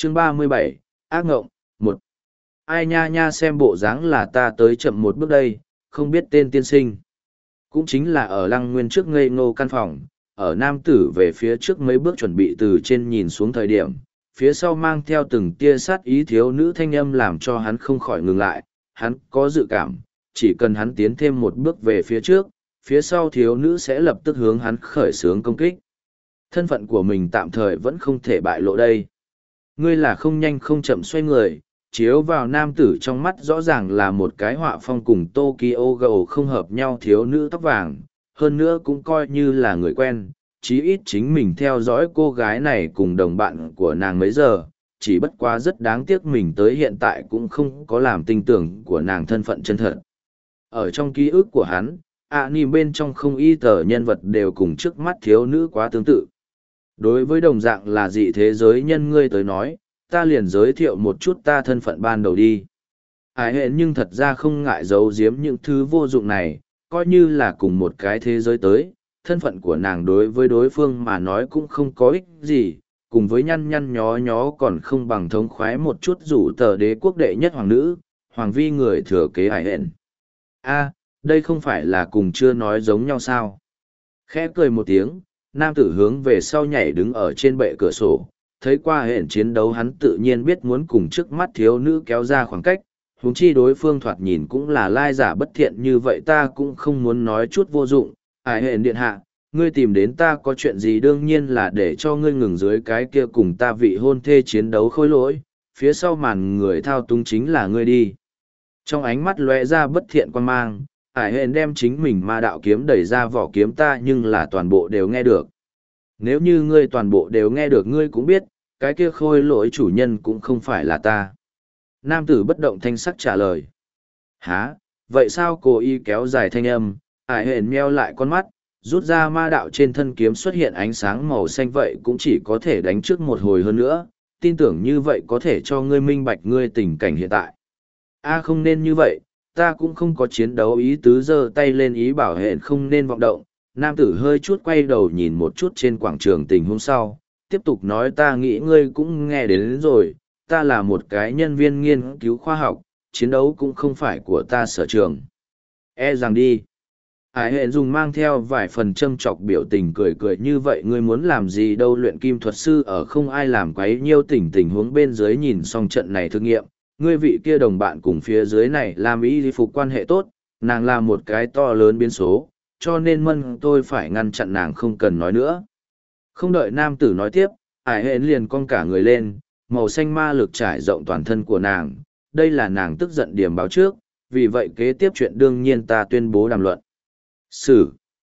Chương 37, ác ngộng, một. Ai nha nha, xem bộ dáng là ta tới chậm một bước đây, không biết tên tiên sinh. Cũng chính là ở Lăng Nguyên trước ngây ngô căn phòng, ở nam tử về phía trước mấy bước chuẩn bị từ trên nhìn xuống thời điểm, phía sau mang theo từng tia sát ý thiếu nữ thanh âm làm cho hắn không khỏi ngừng lại. Hắn có dự cảm, chỉ cần hắn tiến thêm một bước về phía trước, phía sau thiếu nữ sẽ lập tức hướng hắn khởi xướng công kích. Thân phận của mình tạm thời vẫn không thể bại lộ đây. Ngươi là không nhanh không chậm xoay người, chiếu vào nam tử trong mắt rõ ràng là một cái họa phong cùng Tokyo Ghoul không hợp nhau thiếu nữ tóc vàng, hơn nữa cũng coi như là người quen, chí ít chính mình theo dõi cô gái này cùng đồng bạn của nàng mấy giờ, chỉ bất quá rất đáng tiếc mình tới hiện tại cũng không có làm tin tưởng của nàng thân phận chân thật. Ở trong ký ức của hắn, anime bên trong không y tờ nhân vật đều cùng trước mắt thiếu nữ quá tương tự. Đối với đồng dạng là dị thế giới nhân ngươi tới nói, ta liền giới thiệu một chút ta thân phận ban đầu đi. Ái hẹn nhưng thật ra không ngại giấu giếm những thứ vô dụng này, coi như là cùng một cái thế giới tới, thân phận của nàng đối với đối phương mà nói cũng không có ích gì, cùng với nhăn nhăn nhó nhó còn không bằng thống khoái một chút rủ tờ đế quốc đệ nhất hoàng nữ, hoàng vi người thừa kế ái hẹn. A, đây không phải là cùng chưa nói giống nhau sao? Khẽ cười một tiếng, nam tử hướng về sau nhảy đứng ở trên bệ cửa sổ, thấy qua hẹn chiến đấu hắn tự nhiên biết muốn cùng trước mắt thiếu nữ kéo ra khoảng cách, huống chi đối phương thoạt nhìn cũng là lai giả bất thiện như vậy, ta cũng không muốn nói chút vô dụng. Ải hẹn điện hạ, ngươi tìm đến ta có chuyện gì? Đương nhiên là để cho ngươi ngừng dưới cái kia cùng ta vị hôn thê chiến đấu khôi lỗi, phía sau màn người thao túng chính là ngươi đi. Trong ánh mắt lóe ra bất thiện quan mang, ải hẹn đem chính mình ma đạo kiếm đẩy ra vỏ kiếm ta, nhưng là toàn bộ đều nghe được. Nếu như ngươi toàn bộ đều nghe được, ngươi cũng biết, cái kia khôi lỗi chủ nhân cũng không phải là ta. Nam tử bất động thanh sắc trả lời. Hả, vậy sao? Cô y kéo dài thanh âm, ải hẹn meo lại con mắt, rút ra ma đạo trên thân kiếm xuất hiện ánh sáng màu xanh, vậy cũng chỉ có thể đánh trước một hồi hơn nữa, tin tưởng như vậy có thể cho ngươi minh bạch ngươi tình cảnh hiện tại. A, không nên như vậy, ta cũng không có chiến đấu ý tứ, giơ tay lên ý bảo hẹn không nên vọng động. Nam tử hơi chút quay đầu nhìn một chút trên quảng trường tình huống sau, tiếp tục nói ta nghĩ ngươi cũng nghe đến rồi, ta là một cái nhân viên nghiên cứu khoa học, chiến đấu cũng không phải của ta sở trường. E rằng đi. Ái hẹn dùng mang theo vài phần châm chọc biểu tình cười cười, như vậy ngươi muốn làm gì đâu? Luyện kim thuật sư ở không ai làm quấy nhiêu tình huống bên dưới nhìn xong trận này thử nghiệm, ngươi vị kia đồng bạn cùng phía dưới này làm y phục quan hệ tốt, nàng là một cái to lớn biến số, cho nên tôi phải ngăn chặn nàng, không cần nói nữa. Không đợi nam tử nói tiếp, ải hẹn liền cong cả người lên, màu xanh ma lực trải rộng toàn thân của nàng, đây là nàng tức giận điểm báo trước, vì vậy kế tiếp chuyện đương nhiên ta tuyên bố đàm luận. Xử.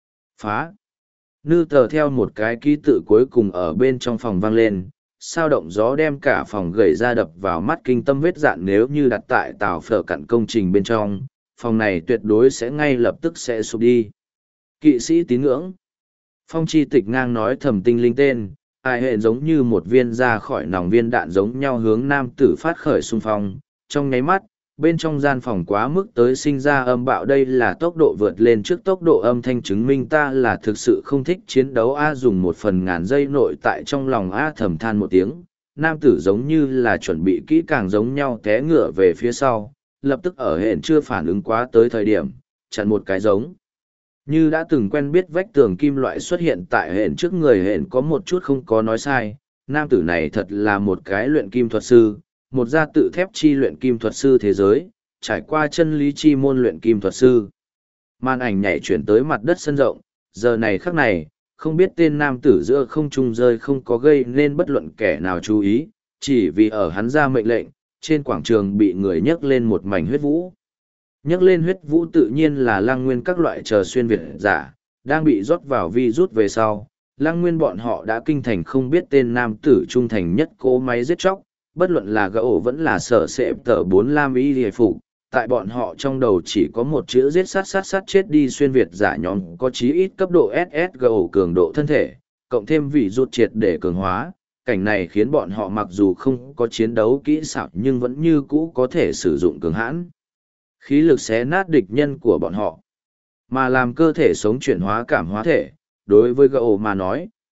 Phá. Nư tờ theo một cái ký tự cuối cùng ở bên trong phòng vang lên, sao động gió đem cả phòng gầy ra đập vào mắt kinh tâm vết dạn, nếu như đặt tại tàu phở cặn công trình bên trong, phòng này tuyệt đối sẽ ngay lập tức sẽ sụp đi. Kỵ sĩ tín ngưỡng. Phong chi tịch ngang nói thầm tinh linh tên, ai hệ giống như một viên ra khỏi nòng viên đạn giống nhau hướng nam tử phát khởi xung phong, trong nháy mắt, bên trong gian phòng quá mức tới sinh ra âm bạo, đây là tốc độ vượt lên trước tốc độ âm thanh, chứng minh ta là thực sự không thích chiến đấu. A dùng 1/1000 giây nội tại trong lòng A thầm than một tiếng, nam tử giống như là chuẩn bị kỹ càng giống nhau té ngựa về phía sau, lập tức ở hẹn chưa phản ứng quá tới thời điểm, chặn một cái giống như đã từng quen biết vách tường kim loại xuất hiện tại hẹn trước người. Hẹn có một chút không có nói sai, nam tử này thật là một cái luyện kim thuật sư, một gia tự thép chi luyện kim thuật sư thế giới, trải qua chân lý chi môn luyện kim thuật sư. Màn ảnh nhảy chuyển tới mặt đất sân rộng, giờ này khắc này, không biết tên nam tử giữa không trung rơi không có gây nên bất luận kẻ nào chú ý, chỉ vì ở hắn ra mệnh lệnh, trên quảng trường bị người nhấc lên một mảnh huyết vũ. Nhấc lên huyết vũ tự nhiên là Lăng Nguyên các loại chờ xuyên Việt giả, đang bị rót vào vi rút về sau. Lăng Nguyên bọn họ đã kinh thành không biết tên nam tử trung thành nhất cố máy giết chóc, bất luận là gỗ vẫn là sở sệ tờ 4 lam y hề phục, tại bọn họ trong đầu chỉ có một chữ giết sát chết đi. Xuyên Việt giả nhóm có chí ít cấp độ SSGO cường độ thân thể, cộng thêm vị rút triệt để cường hóa, cảnh này khiến bọn họ mặc dù không có chiến đấu kỹ xảo nhưng vẫn như cũ có thể sử dụng cường hãn khí lực xé nát địch nhân của bọn họ, mà làm cơ thể sống chuyển hóa cảm hóa thể. Đối với gỗ mà nói,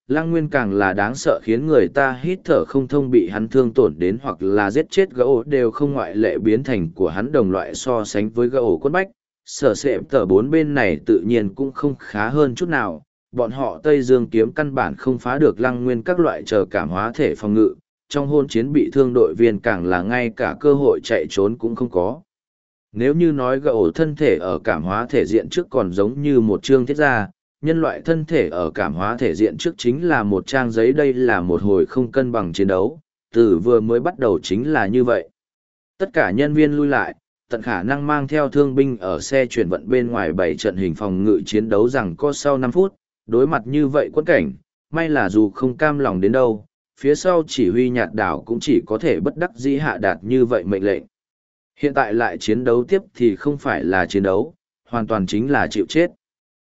Lăng Nguyên càng là đáng sợ khiến người ta hít thở không thông, bị hắn thương tổn đến hoặc là giết chết gỗ đều không ngoại lệ biến thành của hắn đồng loại so sánh với gỗ quất bách. Sở sệm tờ bốn bên này tự nhiên cũng không khá hơn chút nào, bọn họ Tây Dương kiếm căn bản không phá được Lăng Nguyên các loại chờ cảm hóa thể phòng ngự, trong hôn chiến bị thương đội viên càng là ngay cả cơ hội chạy trốn cũng không có. Nếu như nói gỗ thân thể ở cảm hóa thể diện trước còn giống như một chương thiết gia, nhân loại thân thể ở cảm hóa thể diện trước chính là một trang giấy, đây là một hồi không cân bằng chiến đấu, từ vừa mới bắt đầu chính là như vậy. Tất cả nhân viên lui lại, tận khả năng mang theo thương binh ở xe chuyển vận bên ngoài 7 trận hình phòng ngự chiến đấu rằng có sau 5 phút, đối mặt như vậy quẫn cảnh, may là dù không cam lòng đến đâu, phía sau chỉ huy nhạt đảo cũng chỉ có thể bất đắc dĩ hạ đạt như vậy mệnh lệnh. Hiện tại lại chiến đấu tiếp thì không phải là chiến đấu, hoàn toàn chính là chịu chết.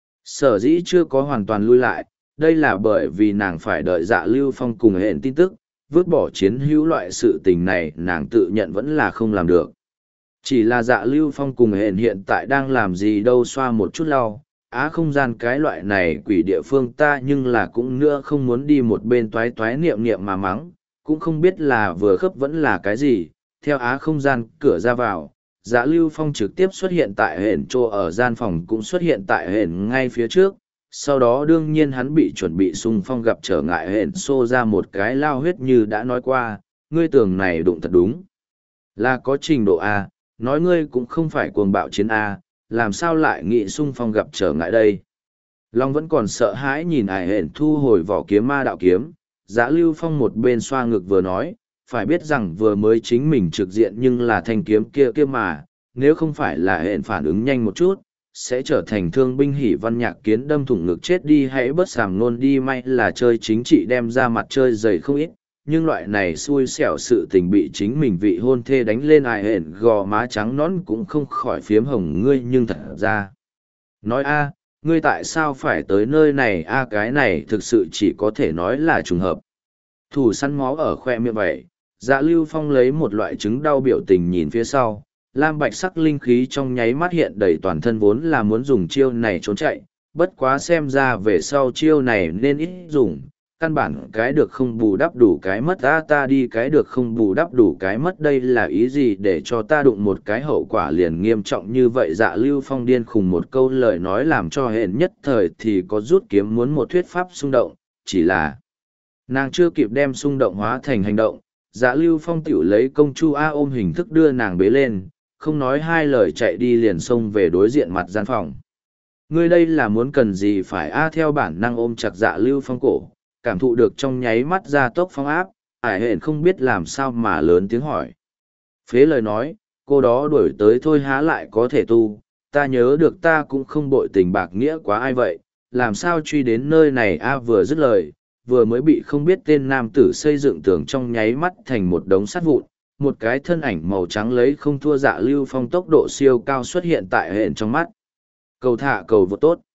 Sở dĩ chưa có hoàn toàn lui lại, đây là bởi vì nàng phải đợi Dạ Lưu Phong cùng hẹn tin tức, vứt bỏ chiến hữu loại sự tình này nàng tự nhận vẫn là không làm được. Chỉ là Dạ Lưu Phong cùng hẹn hiện tại đang làm gì đâu, xoa một chút lau, không gian cái loại này quỷ địa phương ta nhưng là cũng nữa không muốn đi một bên toái toái niệm niệm mà mắng, cũng không biết là vừa khớp vẫn là cái gì, theo không gian cửa ra vào. Dạ Lưu Phong trực tiếp xuất hiện tại hển trô, ở gian phòng cũng xuất hiện tại hển ngay phía trước, sau đó đương nhiên hắn bị chuẩn bị xung phong gặp trở ngại hển xô ra một cái lao huyết như đã nói qua, ngươi tường này đụng thật đúng là có trình độ A, nói ngươi cũng không phải cuồng bạo chiến A, làm sao lại nghĩ xung phong gặp trở ngại đây. Long vẫn còn sợ hãi nhìn hển thu hồi vỏ kiếm ma đạo kiếm, Dạ Lưu Phong một bên xoa ngực vừa nói, phải biết rằng vừa mới chính mình trực diện nhưng là thanh kiếm kia kia mà, nếu không phải là hẹn phản ứng nhanh một chút, sẽ trở thành thương binh hỉ văn nhạc kiến đâm thủng ngực chết đi, hãy bớt sàm nôn đi, may là chơi chính trị đem ra mặt chơi dày không ít, nhưng loại này xui xẻo sự tình bị chính mình vị hôn thê đánh lên hẹn gò má trắng nón cũng không khỏi phiếm hồng ngươi, nhưng thật ra. Nói ngươi tại sao phải tới nơi này cái này thực sự chỉ có thể nói là trùng hợp. Thủ săn máu ở khoe miệng vậy. Dạ Lưu Phong lấy một loại chứng đau biểu tình nhìn phía sau, lam bạch sắc linh khí trong nháy mắt hiện đầy toàn thân, vốn là muốn dùng chiêu này trốn chạy, bất quá xem ra về sau chiêu này nên ít dùng, căn bản cái được không bù đắp đủ cái mất, ta đi cái được không bù đắp đủ cái mất, đây là ý gì để cho ta đụng một cái hậu quả liền nghiêm trọng như vậy. Dạ Lưu Phong điên khùng một câu lời nói làm cho hẹn nhất thời thì có rút kiếm muốn một thuyết pháp xung động, chỉ là nàng chưa kịp đem xung động hóa thành hành động. Dạ Lưu Phong tiểu lấy công chu ôm hình thức đưa nàng bế lên, không nói hai lời chạy đi liền xông về đối diện mặt gian phòng. Ngươi đây là muốn cần gì phải theo bản năng ôm chặt Dạ Lưu Phong cổ, cảm thụ được trong nháy mắt ra tốc phong áp, hẹn không biết làm sao mà lớn tiếng hỏi. Phế lời nói, cô đó đuổi tới thôi há lại có thể tu, ta nhớ được ta cũng không bội tình bạc nghĩa quá ai vậy, làm sao truy đến nơi này vừa dứt lời, vừa mới bị không biết tên nam tử xây dựng tường trong nháy mắt thành một đống sắt vụn, một cái thân ảnh màu trắng lấy không thua Dạ Lưu Phong tốc độ siêu cao xuất hiện tại hẹn trong mắt. Cầu thả cầu vô tốt.